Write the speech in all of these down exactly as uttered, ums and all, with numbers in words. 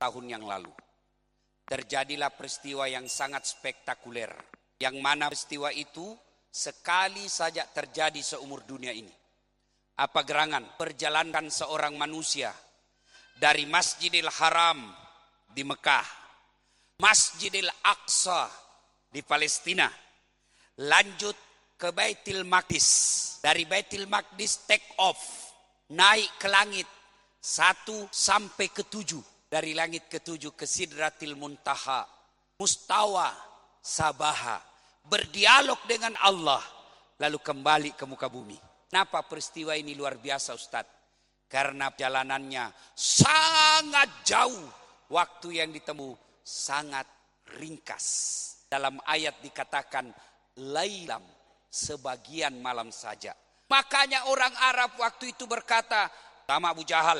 tahun yang lalu terjadilah peristiwa yang sangat spektakuler, yang mana peristiwa itu sekali saja terjadi seumur dunia ini. Apa gerangan? Perjalanan seorang manusia dari Masjidil Haram di Mekah, Masjidil Aqsa di Palestina, lanjut ke Baitul Maqdis. Dari Baitul Maqdis take off, naik ke langit satu sampai ke tujuh. Dari langit ke tujuh ke Sidratil Muntaha, Mustawa Sabaha, berdialog dengan Allah, lalu kembali ke muka bumi. Kenapa peristiwa ini luar biasa, Ustadz? Karena perjalanannya sangat jauh, waktu yang ditempuh sangat ringkas. Dalam ayat dikatakan lailam, sebagian malam saja. Makanya orang Arab waktu itu berkata sama Abu Jahal,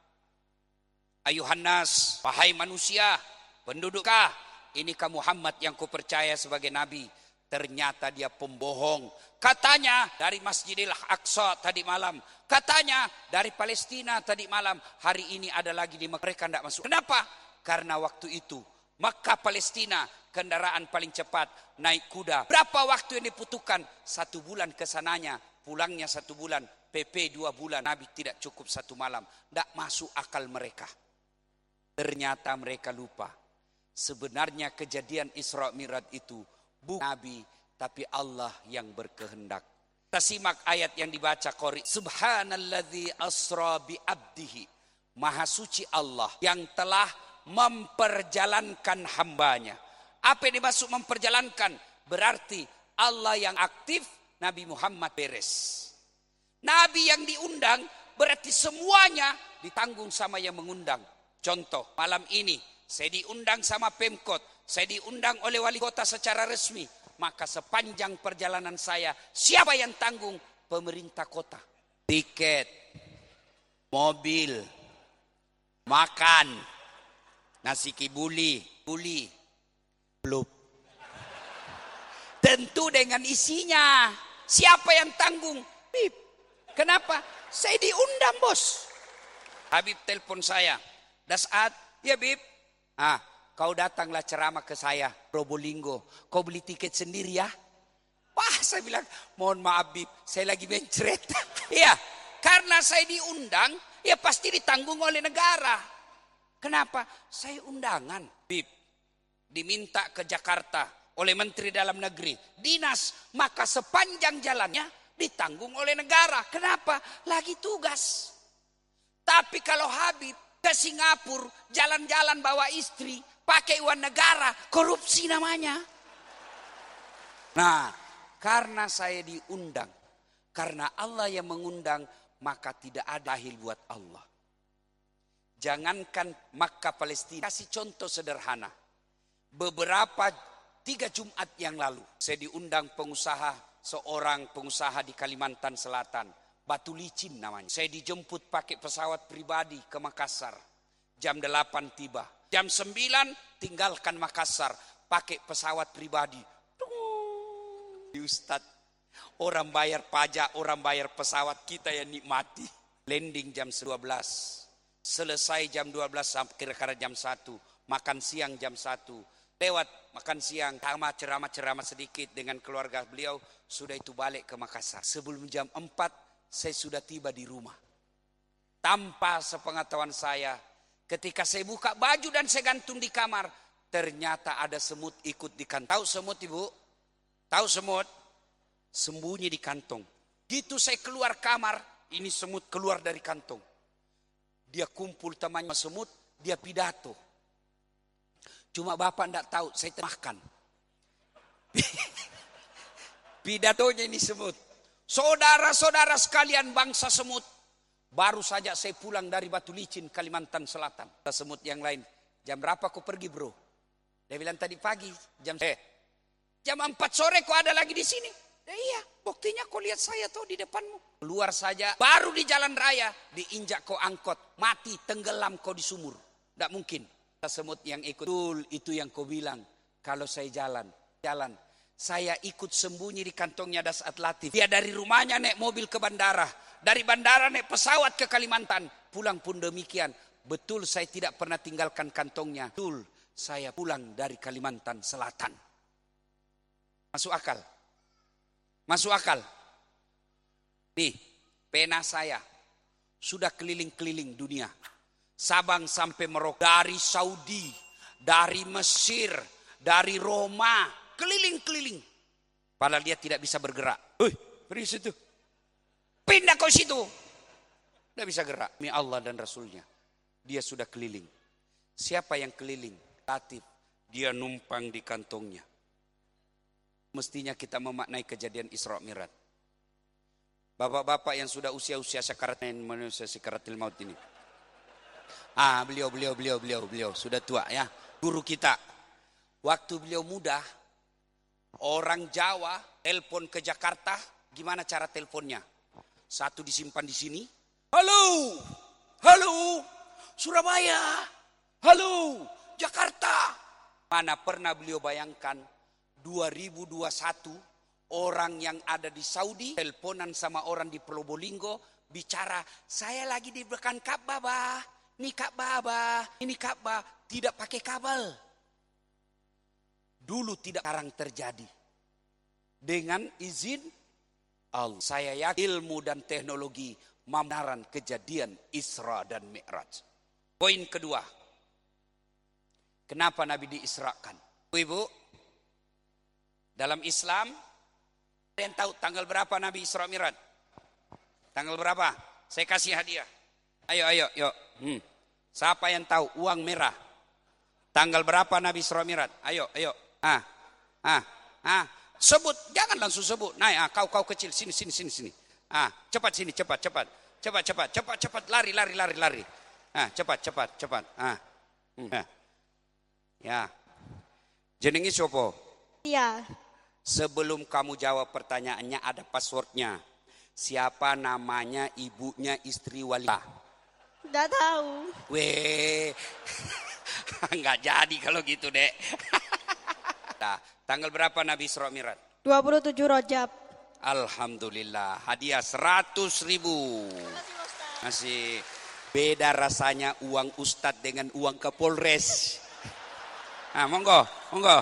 ayuhan nas, wahai manusia, pendudukkah, inikah Muhammad yang ku percaya sebagai nabi? Ternyata dia pembohong. Katanya dari Masjidil Aqsa tadi malam, katanya dari Palestina tadi malam, hari ini ada lagi di Mekah, mereka tidak masuk. Kenapa? Karena waktu itu Mekah Palestina kendaraan paling cepat, naik kuda. Berapa waktu yang dibutuhkan? Satu bulan kesananya, pulangnya satu bulan, P P dua bulan. Nabi tidak cukup satu malam. Tidak masuk akal mereka. Ternyata mereka lupa. Sebenarnya kejadian Isra Mi'raj itu bukan Nabi, tapi Allah yang berkehendak. Kita simak ayat yang dibaca qori. Subhanalladzi asra bi abdihi. Maha suci Allah yang telah memperjalankan hambanya. Apa yang dimaksud memperjalankan? Berarti Allah yang aktif, Nabi Muhammad beres. Nabi yang diundang berarti semuanya ditanggung sama yang mengundang. Contoh, malam ini saya diundang sama Pemkot, saya diundang oleh wali kota secara resmi. Maka sepanjang perjalanan saya, siapa yang tanggung? Pemerintah kota. Tiket, mobil, makan, nasi kibuli, buli, belum. Tentu dengan isinya. Siapa yang tanggung? Bib. Kenapa? Saya diundang, bos. Habib telepon saya. Dasat, ya Bib. Ah, kau datanglah ceramah ke saya, Probolinggo. Kau beli tiket sendiri ya? Wah, saya bilang, mohon maaf Bib, saya lagi mencret. Iya, karena saya diundang, ya pasti ditanggung oleh negara. Kenapa? Saya undangan. Bib, diminta ke Jakarta oleh Menteri Dalam Negeri, dinas, maka sepanjang jalannya ditanggung oleh negara. Kenapa? Lagi tugas. Tapi kalau Habib ke Singapura, jalan-jalan bawa istri, pakai uang negara, korupsi namanya. Nah, karena saya diundang, karena Allah yang mengundang, maka tidak ada hil buat Allah. Jangankan Makkah Palestina, kasih contoh sederhana. Beberapa tiga Jumat yang lalu, saya diundang pengusaha, seorang pengusaha di Kalimantan Selatan. Batu Licin namanya. Saya dijemput pakai pesawat pribadi ke Makassar. Jam delapan tiba. Jam sembilan tinggalkan Makassar. Pakai pesawat pribadi. Di Ustaz, orang bayar pajak, orang bayar pesawat, kita yang nikmati. Landing jam dua belas. Selesai jam dua belas sampai kira-kira jam satu. Makan siang jam satu. Lewat makan siang, ceramah-ceramah sedikit dengan keluarga beliau. Sudah itu balik ke Makassar. Sebelum jam empat, saya sudah tiba di rumah. Tanpa sepengetahuan saya, ketika saya buka baju dan saya gantung di kamar, ternyata ada semut ikut di kantong. Tahu semut Ibu? Tahu semut? Sembunyi di kantong. Gitu saya keluar kamar, ini semut keluar dari kantong. Dia kumpul temannya semut, dia pidato. Cuma Bapak tidak tahu, saya makan. Pidatonya ini semut. Saudara-saudara sekalian bangsa semut. Baru saja saya pulang dari Batu Licin, Kalimantan Selatan. Semut yang lain, jam berapa kau pergi bro? Dia bilang tadi pagi, jam eh, jam empat sore kau ada lagi di sini. Ya, iya, buktinya kau lihat saya tuh di depanmu. Keluar saja, baru di jalan raya, diinjak kau angkot, mati, tenggelam kau di sumur. Tidak mungkin. Semut yang ikut, itu yang kau bilang. Kalau saya jalan, jalan. Saya ikut sembunyi di kantongnya Dasat Latif. Dia dari rumahnya naik mobil ke bandara. Dari bandara naik pesawat ke Kalimantan. Pulang pun demikian. Betul saya tidak pernah tinggalkan kantongnya. Betul saya pulang dari Kalimantan Selatan. Masuk akal? Masuk akal? Nih, pena saya sudah keliling-keliling dunia. Sabang sampai Merauke. Dari Saudi, dari Mesir, dari Roma. Keliling-keliling. Padahal dia tidak bisa bergerak. Hei, pergi situ. Pindah kau situ. Tidak bisa gerak. Demi Allah dan Rasulnya. Dia sudah keliling. Siapa yang keliling? Latif. Dia numpang di kantongnya. Mestinya kita memaknai kejadian Isra Mi'raj. Bapak-bapak yang sudah usia-usia sakaratil manusia sakaratil maut ini. Ah, beliau, beliau, beliau, beliau, beliau. Sudah tua ya. Guru kita. Waktu beliau muda. Orang Jawa telepon ke Jakarta, gimana cara teleponnya? Satu disimpan di sini. Halo, halo, Surabaya, halo, Jakarta. Mana pernah beliau bayangkan dua ribu dua puluh satu orang yang ada di Saudi teleponan sama orang di Probolinggo bicara, saya lagi di belakang Ka'bah, bah. Ini Ka'bah, bah. Ini Ka'bah, tidak pakai kabel. Dulu tidak, sekarang terjadi. Dengan izin Allah. Saya yakin ilmu dan teknologi membenarkan kejadian Isra dan Mi'raj. Poin kedua. Kenapa Nabi diisrakan? Ibu, dalam Islam, ada yang tahu tanggal berapa Nabi Isra Mi'raj? Tanggal berapa? Saya kasih hadiah. Ayo, ayo, yuk. Hmm. Siapa yang tahu uang merah? Tanggal berapa Nabi Isra Mi'raj? Ayo, ayo. Ah, ah, ah, sebut, jangan langsung sebut. Nah, ah, kau kau kecil sini sini sini sini. Ah, cepat sini, cepat cepat, cepat cepat, cepat cepat, lari lari lari lari. Ah, cepat cepat cepat. Ah, hmm. ah. Ya, jenengi sopo? Iya. Sebelum kamu jawab pertanyaannya ada passwordnya. Siapa namanya ibunya istri wali? Tidak tahu. Weh, nggak jadi kalau gitu dek. Nah, tanggal berapa Nabi Isra Mi'raj? dua puluh tujuh Rajab. Alhamdulillah, hadiah seratus ribu. Masih beda rasanya uang ustadz dengan uang Kapolres. Nah, monggo, monggo.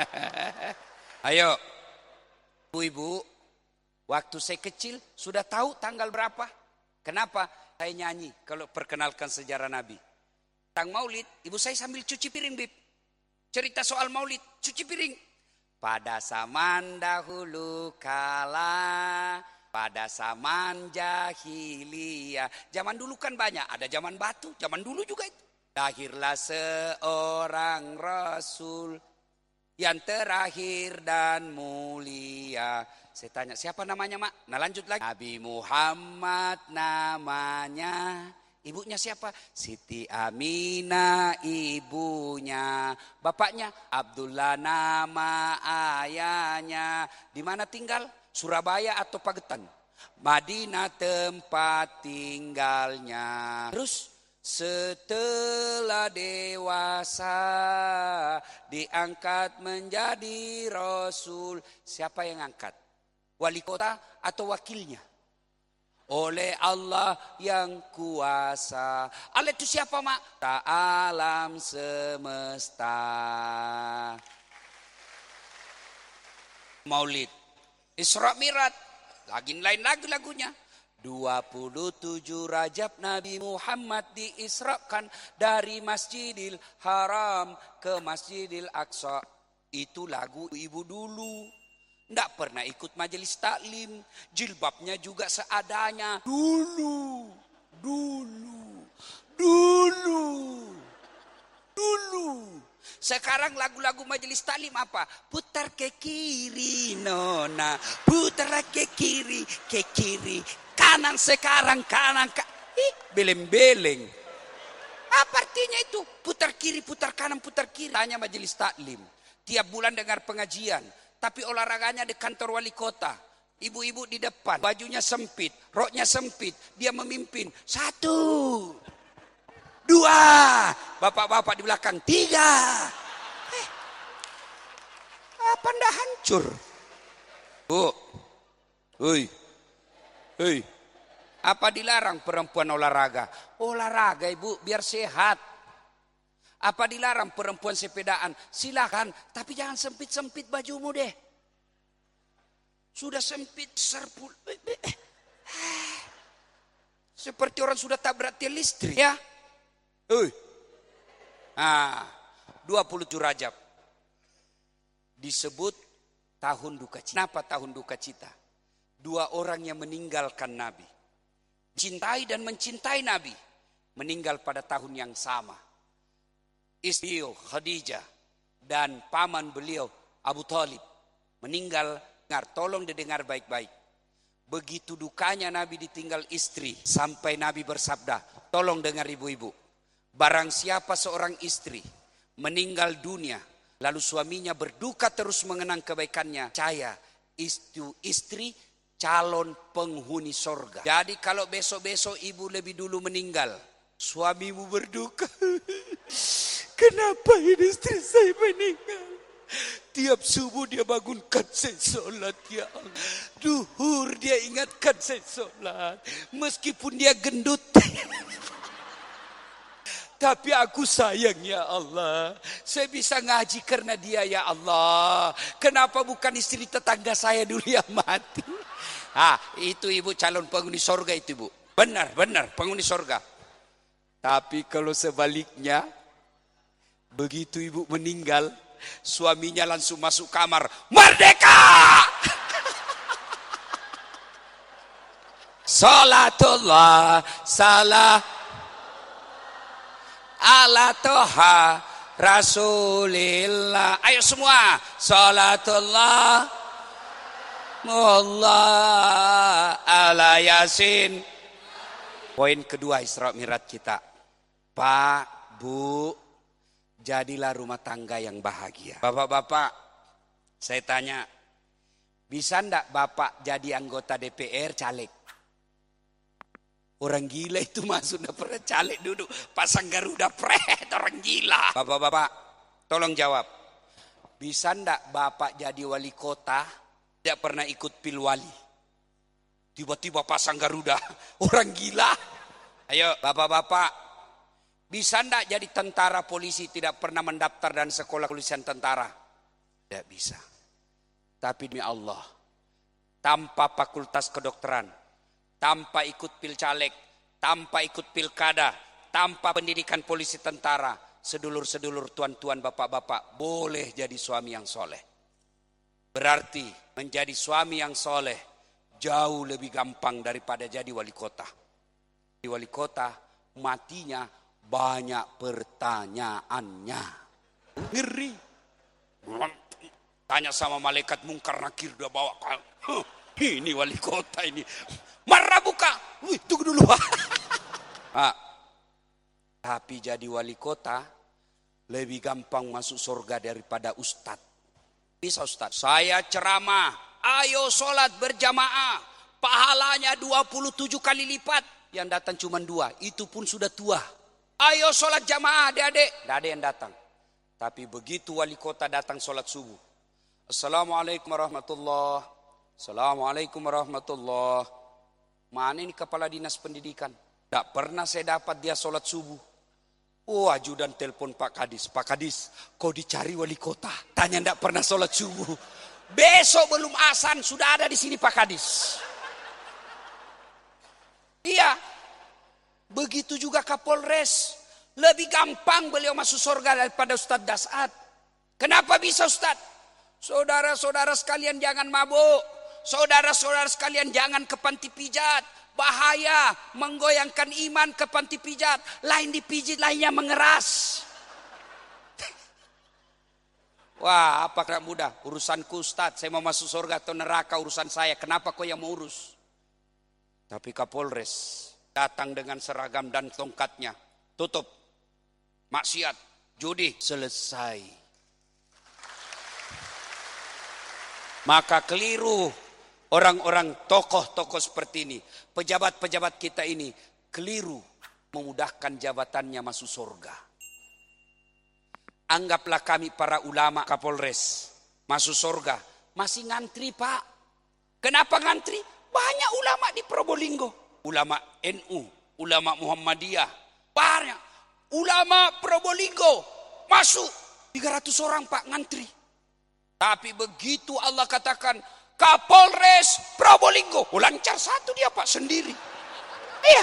Ayo, ibu-ibu, waktu saya kecil sudah tahu tanggal berapa? Kenapa? Saya nyanyi kalau perkenalkan sejarah Nabi. Tang Maulid, ibu saya sambil cuci piring, Bib. Cerita soal maulid, cuci piring. Pada zaman dahulu kala, pada zaman jahiliyah. Zaman dulu kan banyak, ada zaman batu, zaman dulu juga itu. Lahirlah seorang Rasul yang terakhir dan mulia. Saya tanya, siapa namanya, Mak? Nah lanjut lagi. Nabi Muhammad namanya. Ibunya siapa? Siti Aminah ibunya. Bapaknya Abdullah nama ayahnya. Di mana tinggal? Surabaya atau Pagetan? Madinah tempat tinggalnya. Terus setelah dewasa diangkat menjadi Rasul. Siapa yang angkat? Wali kota atau wakilnya? Oleh Allah yang kuasa. Allah itu siapa, Mak? Ta alam semesta. Maulid Isra Mi'raj, lagi lain lagi lagunya. dua puluh tujuh Rajab Nabi Muhammad diisrakan dari Masjidil Haram ke Masjidil Aqsa. Itu lagu ibu dulu. Tidak pernah ikut majelis taklim. Jilbabnya juga seadanya. Dulu, dulu, dulu, dulu. Sekarang lagu-lagu majelis taklim apa? Putar ke kiri, nona. Putar ke kiri, ke kiri. Kanan sekarang, kanan. Ka Ih, beleng-beleng. Apa artinya itu? Putar kiri, putar kanan, putar kiri. Tanya majelis taklim. Tiap bulan dengar pengajian. Tapi olahraganya di kantor wali kota. Ibu-ibu di depan. Bajunya sempit. Roknya sempit. Dia memimpin. Satu. Dua. Bapak-bapak di belakang. Tiga. Eh. Apa ndak hancur? Bu. Hei. Hei. Apa dilarang perempuan olahraga? Olahraga ibu biar sehat. Apa dilarang perempuan sepedaan? Silakan, tapi jangan sempit-sempit bajumu deh. Sudah sempit serpul. Seperti orang sudah tabrak tiang listrik ya. Hei. Ah, dua puluh tujuh Rajab disebut tahun duka cita. Kenapa tahun duka cita? Dua orang yang meninggalkan Nabi, cintai dan mencintai Nabi, meninggal pada tahun yang sama. Istri Khadijah dan paman beliau Abu Thalib meninggal. Tolong didengar baik-baik. Begitu dukanya Nabi ditinggal istri, sampai Nabi bersabda, tolong dengar ibu-ibu. Barang siapa seorang istri meninggal dunia, lalu suaminya berduka terus mengenang kebaikannya, saya itu istri calon penghuni sorga. Jadi kalau besok-besok ibu lebih dulu meninggal, suamimu berduka. Kenapa ini istri saya meninggal? Tiap subuh dia bangunkan saya sholat ya Allah. Duhur dia ingatkan saya sholat. Meskipun dia gendut. Tapi aku sayang ya Allah. Saya bisa ngaji karena dia ya Allah. Kenapa bukan istri tetangga saya dulu yang mati? Ah, itu ibu calon penghuni sorga itu ibu. Benar, benar penghuni sorga. Tapi kalau sebaliknya, begitu ibu meninggal, suaminya langsung masuk kamar. Merdeka! Salatullah, salah. Ala toha Rasulillah. Ayo semua. Salatullah Allah ala Yasin. Poin kedua Isra Mi'raj kita. Pak, Bu, jadilah rumah tangga yang bahagia. Bapak-bapak, saya tanya, bisa ndak Bapak jadi anggota D P R caleg? Orang gila itu masuk udah pernah caleg duduk pasang Garuda pret, orang gila. Bapak-bapak tolong jawab. Bisa ndak Bapak jadi wali kota tidak pernah ikut pilwali? Tiba-tiba pasang Garuda, orang gila. Ayo bapak-bapak, bisa ndak jadi tentara polisi tidak pernah mendaftar dan sekolah kepolisian tentara? Tidak bisa. Tapi demi Allah, tanpa fakultas kedokteran, tanpa ikut pilcaleg, tanpa ikut pilkada, tanpa pendidikan polisi tentara, sedulur-sedulur, tuan-tuan, bapak-bapak boleh jadi suami yang soleh. Berarti menjadi suami yang soleh jauh lebih gampang daripada jadi wali kota. Di wali kota matinya banyak pertanyaannya. Ngeri. Tanya sama malaikat mungkar nakir udah bawa. Huh, ini wali kota ini. Marah buka. Wih, tunggu dulu. ah, tapi jadi wali kota lebih gampang masuk surga daripada ustad. Bisa ustad. Saya ceramah. Ayo sholat berjamaah. Pahalanya dua puluh tujuh kali lipat. Yang datang cuma dua. Itu pun sudah tua. Ayo sholat jamaah adik-adik. Tidak ada yang datang. Tapi begitu wali kota datang sholat subuh. Assalamualaikum warahmatullahi wabarakatuh. Assalamualaikum warahmatullahi wabarakatuh. Mana ini kepala dinas pendidikan? Tak pernah saya dapat dia sholat subuh. Oh, ajudan telepon Pak Kadis. Pak Kadis, kau dicari wali kota. Tanya tidak pernah sholat subuh. Besok belum azan sudah ada di sini Pak Kadis. Iya. Begitu juga Kapolres. Lebih gampang beliau masuk surga daripada Ustadz Dasat. Kenapa bisa Ustadz? Saudara-saudara sekalian jangan mabuk. Saudara-saudara sekalian jangan ke panti pijat. Bahaya, menggoyangkan iman ke panti pijat. Lain dipijit, lainnya mengeras. Wah, apa kena mudah? Urusanku Ustadz, saya mau masuk surga atau neraka urusan saya. Kenapa kau yang mau urus? Tapi Kapolres datang dengan seragam dan tongkatnya. Tutup. Maksiat, judi, selesai. Maka keliru orang-orang tokoh-tokoh seperti ini. Pejabat-pejabat kita ini keliru memudahkan jabatannya masuk surga. Anggaplah kami para ulama Kapolres masuk surga. Masih ngantri Pak. Kenapa ngantri? Banyak ulama di Probolinggo. ulama N U, ulama Muhammadiyah, banyak. Ulama Probolinggo masuk tiga ratus orang Pak ngantri. Tapi begitu Allah katakan Kapolres Probolinggo, oh, lancar satu dia Pak sendiri. Iya.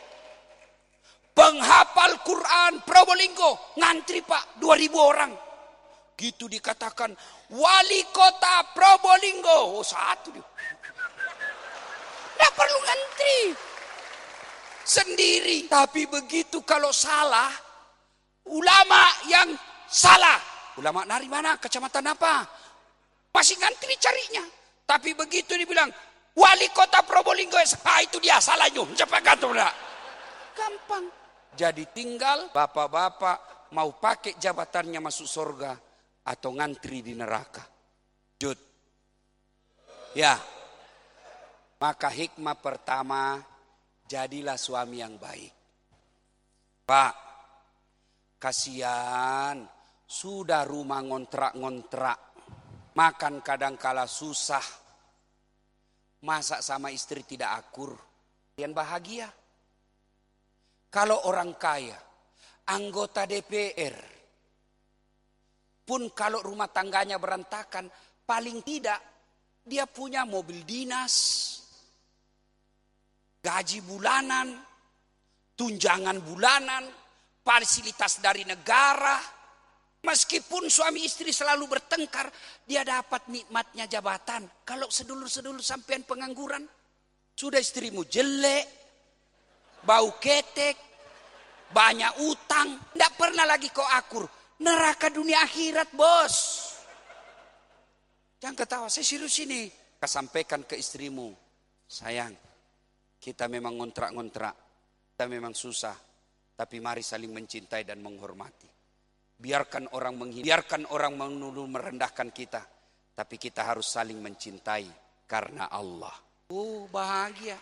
Penghafal Quran Probolinggo ngantri Pak dua ribu orang. Gitu dikatakan wali kota Probolinggo, oh satu dia. Tidak perlu ngantri sendiri. Tapi begitu kalau salah, ulama yang salah, ulama dari mana, kecamatan apa, masih ngantri carinya. Tapi begitu dibilang wali kota Probolinggo, ah itu dia salahnya, cepat kata gampang. Jadi tinggal bapak-bapak mau pakai jabatannya masuk surga atau ngantri di neraka. Jud. Ya. Maka hikmah pertama, jadilah suami yang baik. Pak, kasihan, sudah rumah ngontrak-ngontrak, makan kadangkala susah, masa sama istri tidak akur, kalian bahagia. Kalau orang kaya, anggota D P R, pun kalau rumah tangganya berantakan, paling tidak dia punya mobil dinas, gaji bulanan, tunjangan bulanan, fasilitas dari negara. Meskipun suami istri selalu bertengkar, dia dapat nikmatnya jabatan. Kalau sedulur-sedulur sampean pengangguran, sudah istrimu jelek, bau ketek, banyak utang, tidak pernah lagi kau akur. Neraka dunia akhirat bos. Jangan ketawa, saya serius ini. Kau sampaikan ke istrimu, sayang, kita memang ngontrak-ngontrak, kita memang susah, tapi mari saling mencintai dan menghormati. Biarkan orang menghina, biarkan orang menuduh merendahkan kita, tapi kita harus saling mencintai karena Allah. Oh bahagia.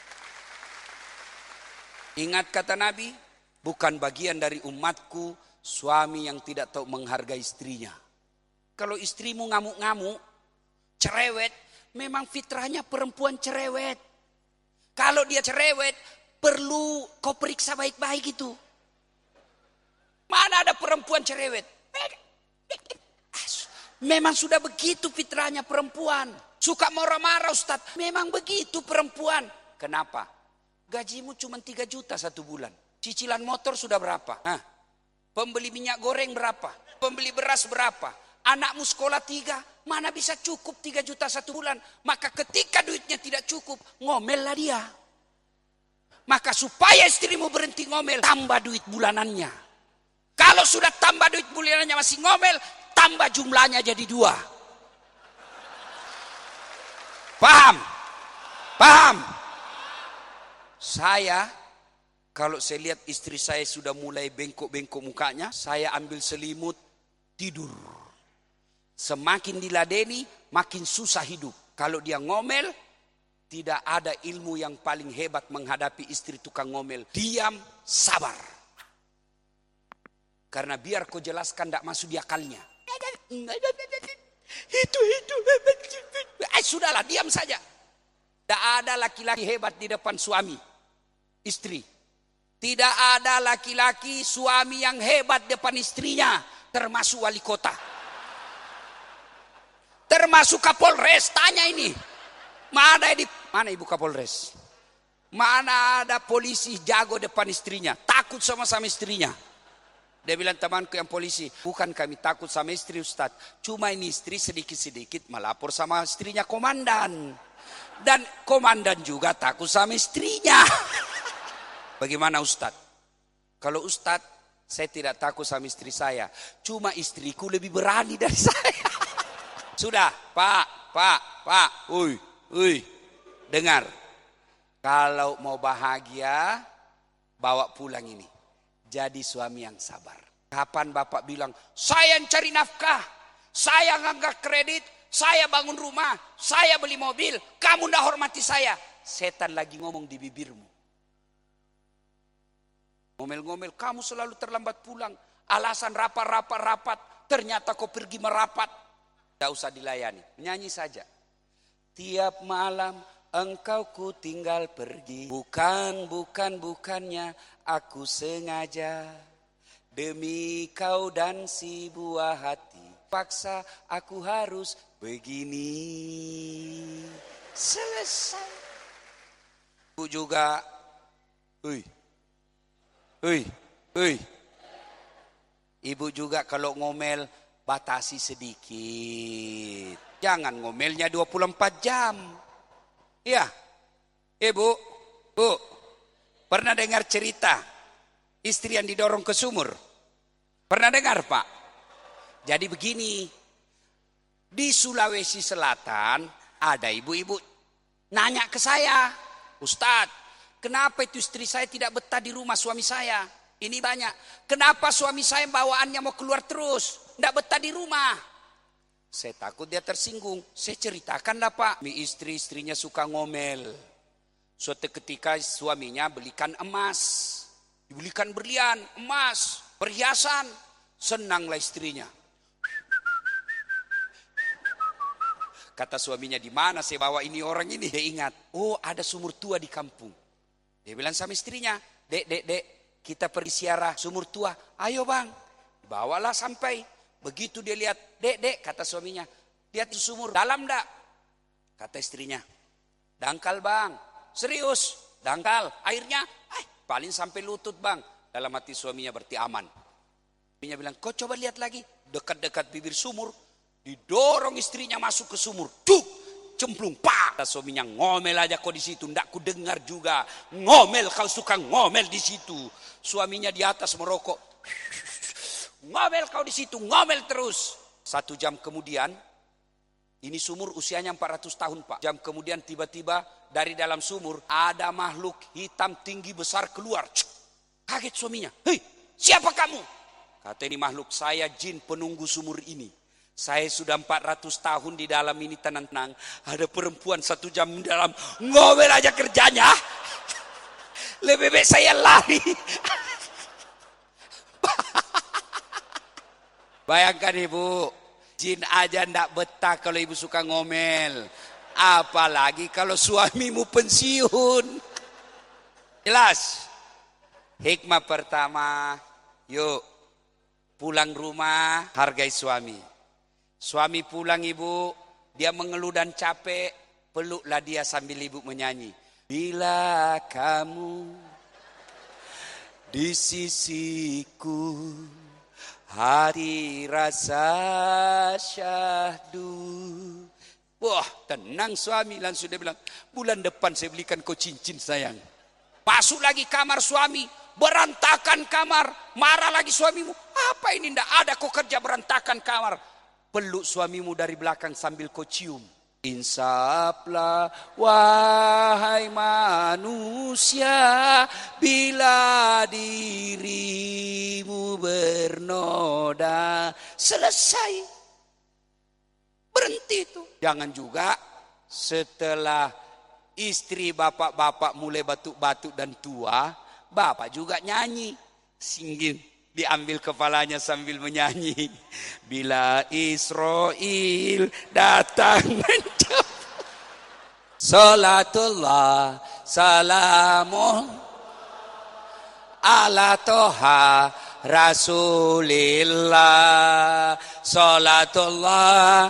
Ingat kata Nabi, bukan bagian dari umatku suami yang tidak tahu menghargai istrinya. Kalau istrimu ngamuk-ngamuk, cerewet, memang fitrahnya perempuan cerewet. Kalau dia cerewet, perlu kau periksa baik-baik itu. Mana ada perempuan cerewet? Memang sudah begitu fitrahnya perempuan. Suka marah-marah Ustaz. Memang begitu perempuan. Kenapa? Gajimu cuma tiga juta satu bulan. Cicilan motor sudah berapa? Hah? Pembeli minyak goreng berapa? Pembeli beras berapa? Anakmu sekolah tiga, mana bisa cukup tiga juta satu bulan? Maka ketika duitnya tidak cukup, ngomellah dia. Maka supaya istrimu berhenti ngomel, tambah duit bulanannya. Kalau sudah tambah duit bulanannya masih ngomel, tambah jumlahnya jadi dua. Paham? Paham? Saya, kalau saya lihat istri saya sudah mulai bengkok-bengkok mukanya, saya ambil selimut, tidur. Semakin diladeni, makin susah hidup. Kalau dia ngomel, tidak ada ilmu yang paling hebat menghadapi istri tukang ngomel. Diam, sabar. Karena biar kau jelaskan tidak masuk di akalnya. Itu, itu. Eh, sudahlah, diam saja. Tidak ada laki-laki hebat di depan suami, istri. Tidak ada laki-laki suami yang hebat depan istrinya, termasuk wali kota. Termasuk Kapolres, tanya ini. Mana di mana Ibu Kapolres? Mana ada polisi jago depan istrinya, takut sama-sama istrinya. Dia bilang temanku yang polisi, bukan kami takut sama istri Ustaz. Cuma ini istri sedikit-sedikit melapor sama istrinya komandan. Dan komandan juga takut sama istrinya. Bagaimana Ustaz? Kalau Ustaz, saya tidak takut sama istri saya. Cuma istriku lebih berani dari saya. Sudah, Pak, Pak, Pak, uy, uy, dengar. Kalau mau bahagia, bawa pulang ini. Jadi suami yang sabar. Kapan Bapak bilang, saya yang cari nafkah, saya ngangkat kredit, saya bangun rumah, saya beli mobil, kamu ndak hormati saya. Setan lagi ngomong di bibirmu. Ngomel-ngomel, kamu selalu terlambat pulang. Alasan rapat-rapat-rapat, ternyata kau pergi merapat. Tidak usah dilayani, nyanyi saja. Tiap malam engkau ku tinggal pergi. Bukan, bukan, bukannya aku sengaja. Demi kau dan si buah hati, paksa aku harus begini. Selesai. Ibu juga, Ui, ui, ui. Ibu juga kalau ngomel batasi sedikit. Jangan ngomelnya dua puluh empat jam. Iya. Ibu, Bu, pernah dengar cerita istri yang didorong ke sumur? Pernah dengar, Pak? Jadi begini, di Sulawesi Selatan ada ibu-ibu nanya ke saya, Ustadz, kenapa itu istri saya tidak betah di rumah suami saya? Ini banyak. Kenapa suami saya bawaannya mau keluar terus? Tidak betah di rumah. Saya takut dia tersinggung. Saya ceritakan lah, Pak. Mi istri-istrinya suka ngomel. Suatu ketika suaminya belikan emas. Dibelikan berlian, emas, perhiasan. Senanglah istrinya. Kata suaminya, di mana saya bawa ini orang ini? Dia ingat, oh ada sumur tua di kampung. Dia bilang sama istrinya, dek, dek, dek, kita pergi siarah sumur tua. Ayo bang, bawalah sampai. Begitu dia lihat, dek, dek, kata suaminya, lihat di sumur, dalam dak? Kata istrinya, dangkal bang. Serius, dangkal. Airnya, eh, paling sampai lutut bang. Dalam hati suaminya berarti aman. Suaminya bilang, kau coba lihat lagi. Dekat-dekat bibir sumur, didorong istrinya masuk ke sumur. Duk, cemplung, pak. Suaminya, ngomel aja kau di situ. Ndak ku dengar juga. Ngomel, kau suka ngomel di situ. Suaminya di atas merokok. Ngomel kau di situ, ngomel terus. Satu jam kemudian, ini sumur usianya empat ratus tahun, Pak. Jam kemudian tiba-tiba dari dalam sumur ada makhluk hitam tinggi besar keluar. Kaget suaminya. Hei, siapa kamu? Kata ini makhluk, saya jin penunggu sumur ini. Saya sudah empat ratus tahun di dalam ini tenang-tenang. Ada perempuan satu jam di dalam, ngomel aja kerjanya. Lebih baik saya lari. Bayangkan ibu, jin aja ndak betah kalau ibu suka ngomel. Apalagi kalau suamimu pensiun. Jelas? Hikmah pertama, yuk pulang rumah hargai suami. Suami pulang ibu, dia mengeluh dan capek, peluklah dia sambil ibu menyanyi. Bila kamu di sisiku, hati rasa syahdu. Wah, tenang suami. Langsung dia bilang, bulan depan saya belikan kau cincin sayang. Masuk lagi kamar suami, berantakan kamar. Marah lagi suamimu, apa ini, ndak ada kau kerja berantakan kamar. Peluk suamimu dari belakang sambil kau cium. Insaflah wahai manusia, bila dirimu bernoda. Selesai. Berhenti itu. Jangan juga setelah istri bapak-bapak mulai batuk-batuk dan tua, bapak juga nyanyi. Singgin. Diambil kepalanya sambil menyanyi. Bila Israel datang menjemput. Salatullah salamun ala toha rasulillah. Salatullah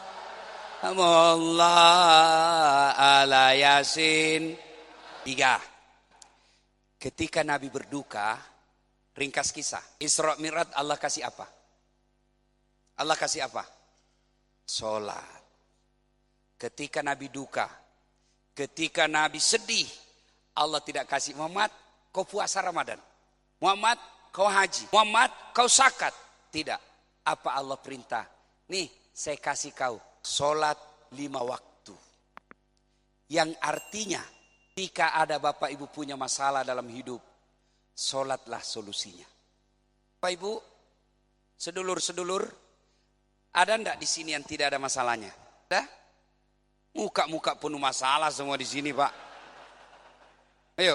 Allah ala yasin. Tiga. Ketika Nabi berduka, ringkas kisah, Isra Mi'raj, Allah kasih apa? Allah kasih apa? Sholat. Ketika Nabi duka, ketika Nabi sedih, Allah tidak kasih, Muhammad kau puasa Ramadan, Muhammad kau haji, Muhammad kau zakat. Tidak. Apa Allah perintah? Nih saya kasih kau sholat lima waktu. Yang artinya jika ada bapak ibu punya masalah dalam hidup, sholatlah solusinya. Bapak ibu, sedulur-sedulur, ada enggak di sini yang tidak ada masalahnya? Ada? Muka-muka penuh masalah semua di sini, Pak. Ayo.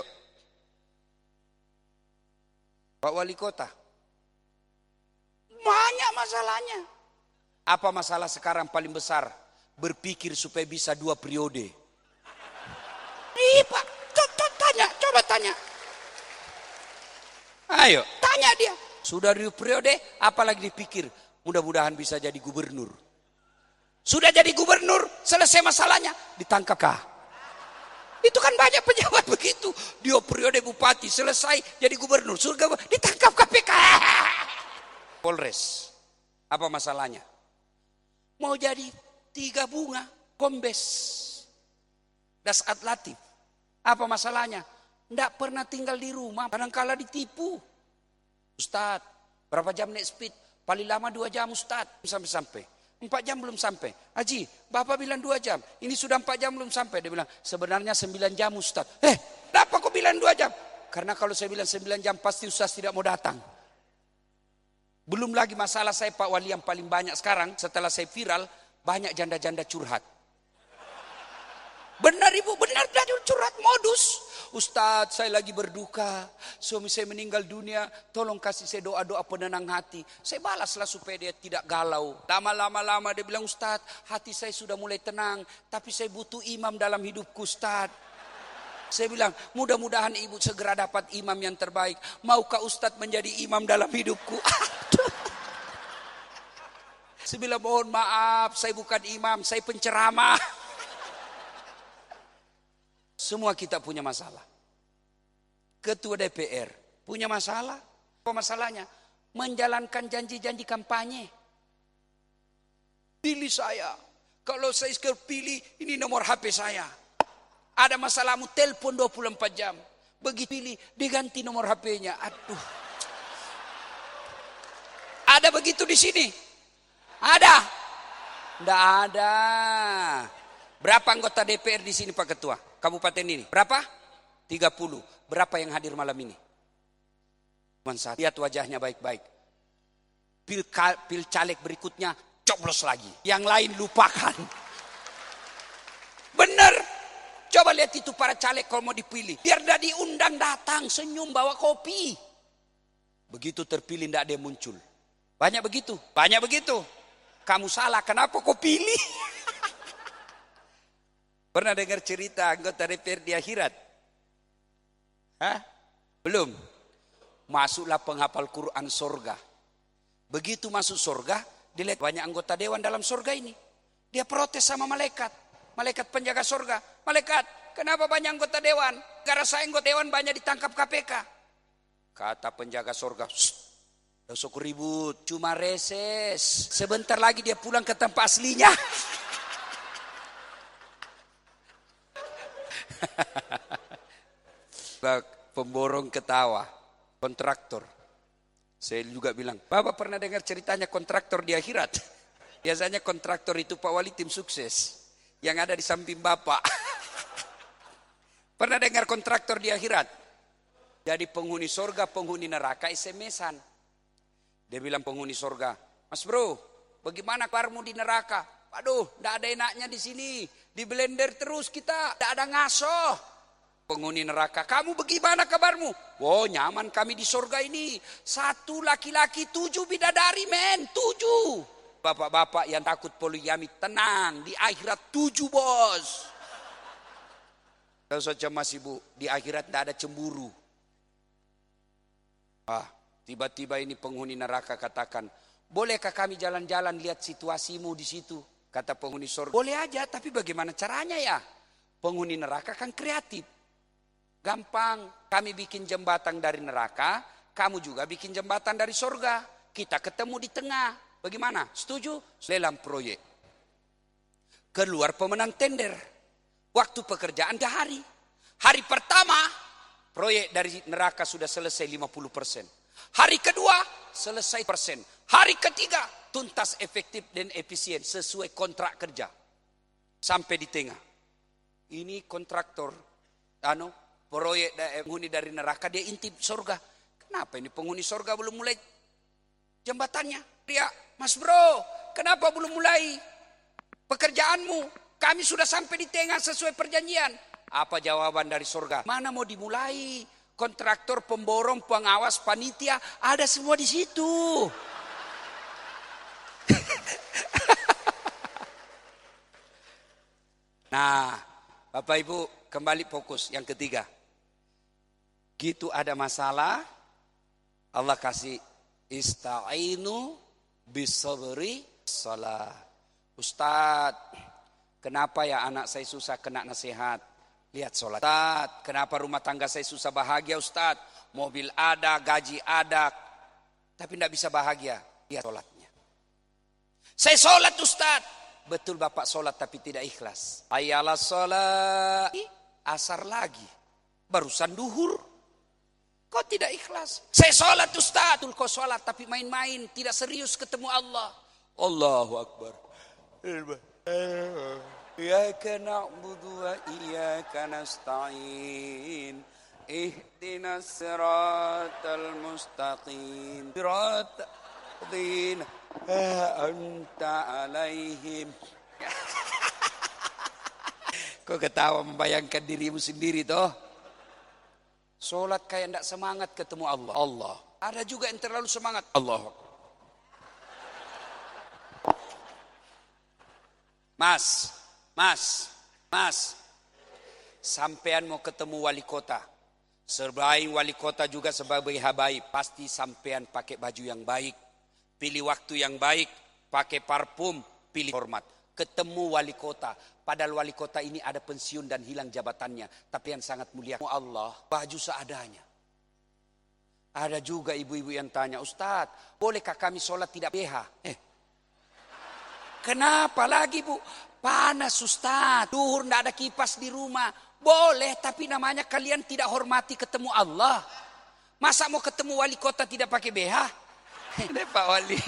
Pak Wali Kota. Banyak masalahnya. Apa masalah sekarang paling besar? Berpikir supaya bisa dua periode. Iya Pak, coba tanya, coba tanya. Ayo, tanya dia. Sudah dua periode, apalagi dipikir, mudah-mudahan bisa jadi gubernur. Sudah jadi gubernur, selesai masalahnya, ditangkap kah? Itu kan banyak pejabat begitu. Dua periode bupati, selesai jadi gubernur, surga ditangkap K P K. Polres, apa masalahnya? Mau jadi tiga bunga, kombes. Dasat Latif, apa masalahnya? Tidak pernah tinggal di rumah, kadang-kala ditipu. Ustadz, berapa jam naik speed? Paling lama dua jam Ustadz, sampai-sampai. Empat jam belum sampai. Haji, Bapak bilang dua jam. Ini sudah empat jam belum sampai. Dia bilang, sebenarnya sembilan jam Ustadz. Eh, kenapa kok bilang dua jam? Karena kalau saya bilang sembilan jam, pasti Ustadz tidak mau datang. Belum lagi masalah saya Pak Wali yang paling banyak sekarang, setelah saya viral, banyak janda-janda curhat. Benar Ibu, benar belajar curhat modus. Ustadz, saya lagi berduka, suami saya meninggal dunia, tolong kasih saya doa-doa penenang hati. Saya balaslah supaya dia tidak galau. Lama-lama lama dia bilang, Ustadz, hati saya sudah mulai tenang, tapi saya butuh imam dalam hidupku Ustadz. Saya bilang, mudah-mudahan Ibu segera dapat imam yang terbaik. Maukah Ustadz menjadi imam dalam hidupku? Saya bilang, mohon maaf, saya bukan imam, saya penceramah. Semua kita punya masalah. Ketua D P R punya masalah. Apa masalahnya? Menjalankan janji-janji kampanye. Pilih saya. Kalau saya pilih, ini nomor H P saya. Ada masalahmu, telepon dua puluh empat jam. Begitu pilih, diganti nomor H P-nya. Aduh. Ada begitu di sini? Ada? Tidak ada. Berapa anggota D P R di sini Pak Ketua? Kabupaten ini. Berapa? tiga puluh. Berapa yang hadir malam ini? Cuma satu. Lihat wajahnya baik-baik. Pil, pil caleg berikutnya coblos lagi. Yang lain lupakan. Benar. Coba lihat itu para caleg kalau mau dipilih. Biar dah diundang datang, senyum bawa kopi. Begitu terpilih tidak ada yang muncul. Banyak begitu. Banyak begitu. Kamu salah, kenapa kau pilih? Pernah dengar cerita anggota D P R di akhirat? Hah? Belum. Masuklah penghafal Quran surga. Begitu masuk surga, dilihat banyak anggota dewan dalam surga ini. Dia protes sama malaikat. Malaikat penjaga surga. Malaikat, kenapa banyak anggota dewan? Karena saya anggota dewan banyak ditangkap K P K. Kata penjaga surga, "Tidak usah ribut, cuma reses. Sebentar lagi dia pulang ke tempat aslinya." Pemborong ketawa, kontraktor. Saya juga bilang, Bapak pernah dengar ceritanya kontraktor di akhirat? Biasanya kontraktor itu Pak Wali tim sukses yang ada di samping Bapak. Pernah dengar kontraktor di akhirat? Jadi penghuni surga, penghuni neraka S M S-an. Dia bilang penghuni surga, Mas bro, bagaimana kabarmu di neraka? Aduh, tidak ada enaknya di sini. Di blender terus kita, tidak ada ngaso. Penghuni neraka, kamu bagaimana kabarmu? Wow, nyaman kami di surga ini. Satu laki-laki, tujuh bidadari men, tujuh. Bapak-bapak yang takut poligami, tenang. Di akhirat tujuh bos. Tahu saja mas ibu, di akhirat tidak ada cemburu. Ah, tiba-tiba ini penghuni neraka katakan, bolehkah kami jalan-jalan lihat situasimu di situ? Kata penghuni surga, boleh aja, tapi bagaimana caranya ya? Penghuni neraka kan kreatif. Gampang, kami bikin jembatan dari neraka, kamu juga bikin jembatan dari surga. Kita ketemu di tengah. Bagaimana? Setuju? Lelang proyek. Keluar pemenang tender. Waktu pekerjaan tiga hari. Hari pertama, proyek dari neraka sudah selesai lima puluh persen. Hari kedua, selesai persen. Hari ketiga, tuntas efektif dan efisien sesuai kontrak kerja. Sampai di tengah. Ini kontraktor, anu, proyek penghuni dari neraka, dia intip surga. Kenapa ini penghuni surga belum mulai jembatannya? Dia, Mas bro, kenapa belum mulai pekerjaanmu? Kami sudah sampai di tengah sesuai perjanjian. Apa jawaban dari surga? Mana mau dimulai? Kontraktor, pemborong, pengawas, panitia, ada semua di situ. Nah, Bapak Ibu, kembali fokus. Yang ketiga, gitu ada masalah, Allah kasih ista'inu bisabri salah. Ustadz, kenapa ya anak saya susah kena nasihat? Lihat sholat. Ustadz, kenapa rumah tangga saya susah bahagia Ustadz? Mobil ada, gaji ada, tapi tidak bisa bahagia. Lihat sholatnya. Saya sholat Ustadz. Betul Bapak sholat tapi tidak ikhlas. Ayalah sholat. Asar lagi. Barusan duhur. Kau tidak ikhlas. Saya sholat Ustaz. Betul kau sholat tapi main-main. Tidak serius ketemu Allah. Allahu Akbar. Iyyaka na'budu wa iyyaka nasta'in. Ihdinas siratal mustaqim. Siratal ladzina anta alaihim. Kau ketawa membayangkan dirimu sendiri toh. Sholat kayak tidak semangat ketemu Allah. Allah. Ada juga yang terlalu semangat. Allah. Mas, mas, mas. Sampean mau ketemu wali kota. Sebaik wali kota juga sebagai habaib. Pasti sampean pakai baju yang baik. Pilih waktu yang baik. Pakai parfum. Pilih hormat. Ketemu wali kota. Padahal wali kota ini ada pensiun dan hilang jabatannya. Tapi yang sangat mulia Allah, baju seadanya. Ada juga ibu-ibu yang tanya, Ustadz, bolehkah kami sholat tidak B H? Eh, kenapa lagi Bu? Panas Ustadz, duhur tidak ada kipas di rumah. Boleh, tapi namanya kalian tidak hormati ketemu Allah. Masa mau ketemu wali kota tidak pakai B H? Ini Pak Wali.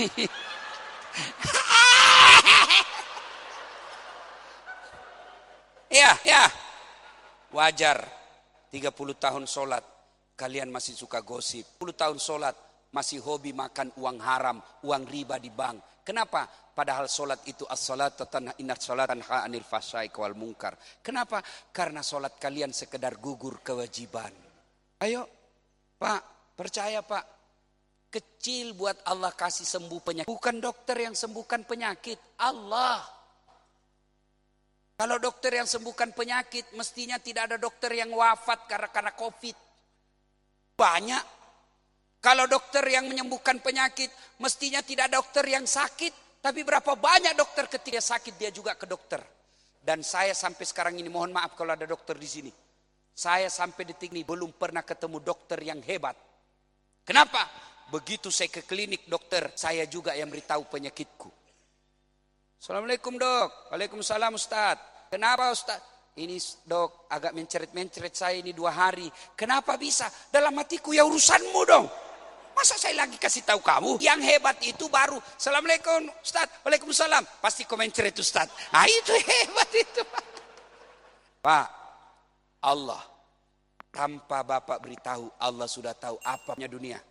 Ya, ya. Wajar. tiga puluh tahun sholat. Kalian masih suka gosip. tiga puluh tahun sholat. Masih hobi makan uang haram. Uang riba di bank. Kenapa? Padahal sholat itu as-sholat tanha inat sholat tanha anil fahsya'i wal munkar. Kenapa? Karena sholat kalian sekedar gugur kewajiban. Ayo. Pak, percaya Pak. Kecil buat Allah kasih sembuh penyakit. Bukan dokter yang sembuhkan penyakit. Allah. Kalau dokter yang sembuhkan penyakit, mestinya tidak ada dokter yang wafat karena karena COVID. Banyak. Kalau dokter yang menyembuhkan penyakit, mestinya tidak ada dokter yang sakit. Tapi berapa banyak dokter ketika sakit dia juga ke dokter. Dan saya sampai sekarang ini, mohon maaf kalau ada dokter di sini. Saya sampai detik ini belum pernah ketemu dokter yang hebat. Kenapa? Begitu saya ke klinik dokter, saya juga yang beritahu penyakitku. Assalamualaikum dok. Waalaikumsalam Ustaz. Kenapa Ustaz? Ini dok agak menceret-menceret saya ini dua hari. Kenapa bisa? Dalam hatiku ya urusanmu dong. Masa saya lagi kasih tahu kamu? Yang hebat itu baru. Assalamualaikum Ustaz. Waalaikumsalam. Pasti kau menceret Ustaz. Nah itu hebat itu. Pak, Allah. Tanpa Bapak beritahu, Allah sudah tahu apa punya dunia.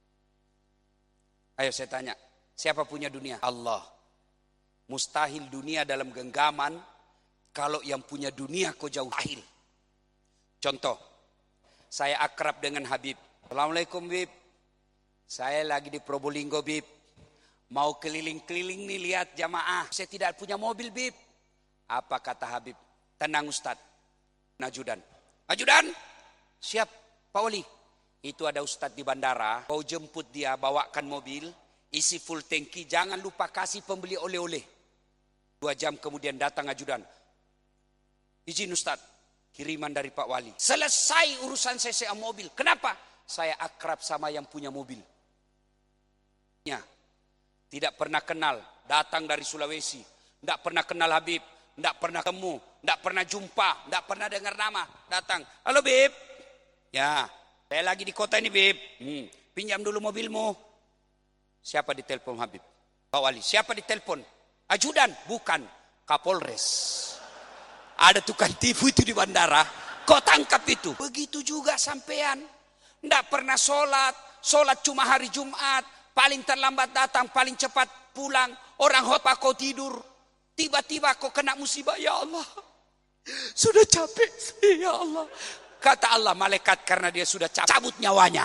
Ayo saya tanya. Siapa punya dunia? Allah. Mustahil dunia dalam genggaman. Kalau yang punya dunia kau jauh mustahil. Contoh. Saya akrab dengan Habib. Assalamualaikum Bib. Saya lagi di Probolinggo Bib. Mau keliling-keliling nih lihat jamaah. Saya tidak punya mobil Bib. Apa kata Habib? Tenang Ustadz. Najudan. Najudan. Siap Pak Wali. Itu ada Ustadz di bandara. Kau jemput dia bawakan mobil. Isi full tangki. Jangan lupa kasih pembeli oleh-oleh. Dua jam kemudian datang ajudan. Izin Ustadz, kiriman dari Pak Wali. Selesai urusan saya sewa mobil. Kenapa? Saya akrab sama yang punya mobil. Ya, tidak pernah kenal. Datang dari Sulawesi. Tidak pernah kenal Habib. Tidak pernah temu. Tidak pernah jumpa. Tidak pernah dengar nama. Datang. Halo Bib. Ya, saya lagi di kota ini Bib. Hmm, pinjam dulu mobilmu. Siapa ditelepon Habib? Pak Wali. Siapa ditelepon? Ajudan, bukan Kapolres. Ada tukang tipu itu di bandara. Kau tangkap itu. Begitu juga sampean. Tidak pernah sholat. Sholat cuma hari Jumat. Paling terlambat datang, paling cepat pulang. Orang khotbah kau tidur. Tiba-tiba kau kena musibah. Ya Allah. Sudah capek. Ya Allah. Kata Allah, malaikat karena dia sudah capek. Cabut nyawanya.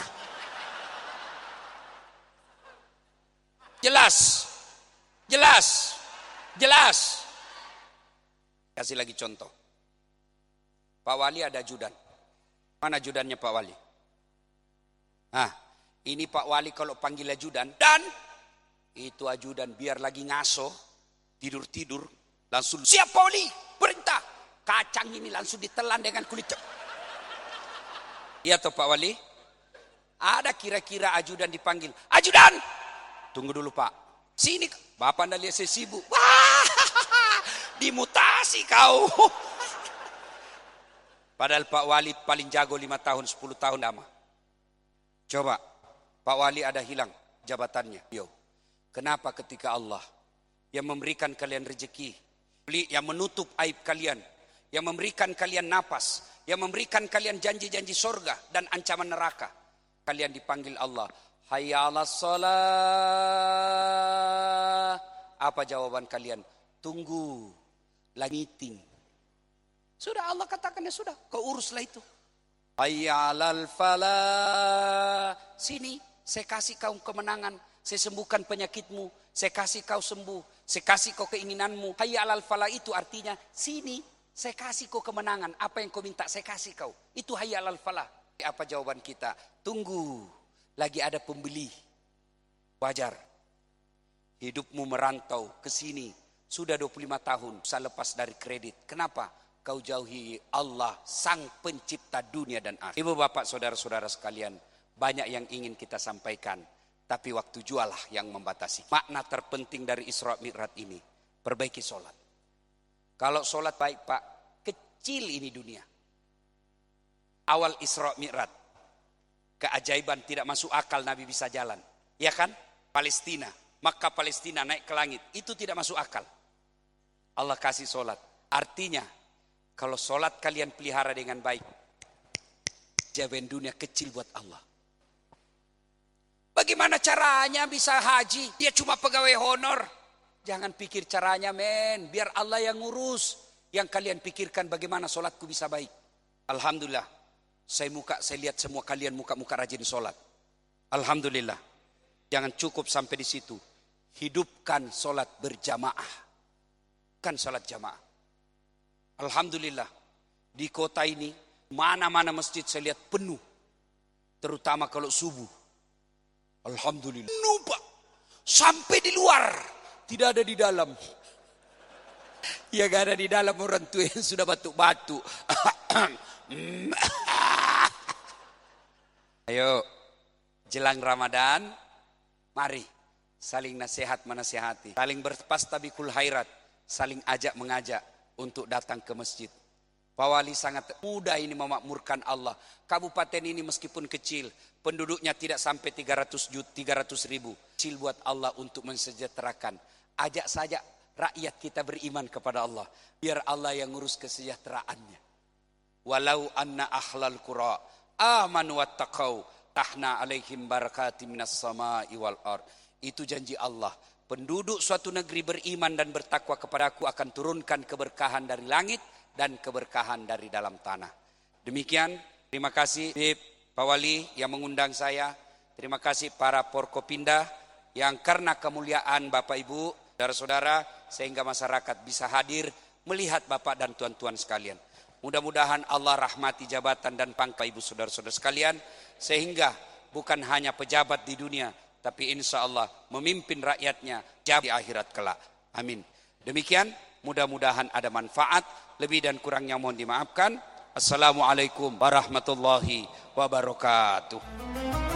Jelas. Jelas. Jelas. Kasih lagi contoh. Pak Wali ada ajudan. Mana ajudannya Pak Wali? Nah, ini Pak Wali kalau panggil ajudan, dan itu ajudan biar lagi ngaso, tidur-tidur, langsung siap Pak Wali, perintah. Kacang ini langsung ditelan dengan kulit. Iya toh Pak Wali? Ada kira-kira ajudan dipanggil, ajudan! Tunggu dulu Pak, sini Bapak anda lihat saya sibuk. Wah, dimutasi kau. Padahal Pak Wali paling jago lima tahun, sepuluh tahun lama. Coba, Pak Wali ada hilang jabatannya. Yo, kenapa ketika Allah yang memberikan kalian rezeki, yang menutup aib kalian, yang memberikan kalian napas, yang memberikan kalian janji-janji surga dan ancaman neraka, kalian dipanggil Allah, hayya 'alas shalah. Apa jawaban kalian? Tunggu, lagi meeting. Sudah Allah katakan ya sudah, kau uruslah itu. Hayya 'alal falah. Sini, saya kasih kau kemenangan, saya sembuhkan penyakitmu, saya kasih kau sembuh, saya kasih kau keinginanmu. Hayya 'alal falah itu artinya sini, saya kasih kau kemenangan, apa yang kau minta saya kasih kau. Itu hayya 'alal falah. Apa jawaban kita? Tunggu, lagi ada pembeli. Wajar. Hidupmu merantau ke sini sudah dua puluh lima tahun, bisa lepas dari kredit. Kenapa? Kau jauhi Allah sang pencipta dunia dan akhirat. Ibu bapak saudara-saudara sekalian, banyak yang ingin kita sampaikan, tapi waktu jualah yang membatasi. Makna terpenting dari Isra Mi'raj ini, perbaiki sholat. Kalau sholat baik pak, kecil ini dunia. Awal Isra Mi'raj, keajaiban tidak masuk akal Nabi bisa jalan. Ya kan? Palestina, Makkah Palestina naik ke langit, itu tidak masuk akal. Allah kasih sholat. Artinya, kalau sholat kalian pelihara dengan baik, jawaban dunia kecil buat Allah. Bagaimana caranya bisa haji? Dia cuma pegawai honor. Jangan pikir caranya men, biar Allah yang ngurus. Yang kalian pikirkan bagaimana sholatku bisa baik. Alhamdulillah, saya muka, saya lihat semua kalian muka-muka rajin sholat. Alhamdulillah. Jangan cukup sampai di situ. Hidupkan sholat berjamaah. Kan sholat jamaah. Alhamdulillah, di kota ini mana-mana masjid saya lihat penuh, terutama kalau subuh. Alhamdulillah, penuh Pak, sampai di luar, tidak ada di dalam. Ya gak ada di dalam orang tua yang sudah batuk-batuk. Ayo, jelang Ramadan, mari saling nasihat menasihati, saling berpastabikul khairat, saling ajak mengajak untuk datang ke masjid. Pak Wali sangat mudah ini memakmurkan Allah. Kabupaten ini meskipun kecil, penduduknya tidak sampai tiga ratus juta, tiga ratus ribu. Kecil buat Allah untuk mensejahterakan. Ajak saja rakyat kita beriman kepada Allah. Biar Allah yang ngurus kesejahteraannya. Walau anna ahlal qura amanu wattaqau tahna alaihim barakatim minas sama'i wal ard. Itu janji Allah. Penduduk suatu negeri beriman dan bertakwa kepadaku akan turunkan keberkahan dari langit dan keberkahan dari dalam tanah. Demikian, terima kasih Pak Wali yang mengundang saya. Terima kasih para Porkopinda yang karena kemuliaan Bapak Ibu, saudara-saudara, sehingga masyarakat bisa hadir melihat Bapak dan tuan-tuan sekalian. Mudah-mudahan Allah rahmati jabatan dan pangkat Ibu saudara-saudara sekalian, sehingga bukan hanya pejabat di dunia, tapi insya Allah memimpin rakyatnya jauh di akhirat kelak. Amin. Demikian, mudah-mudahan ada manfaat. Lebih dan kurangnya mohon dimaafkan. Assalamualaikum warahmatullahi wabarakatuh.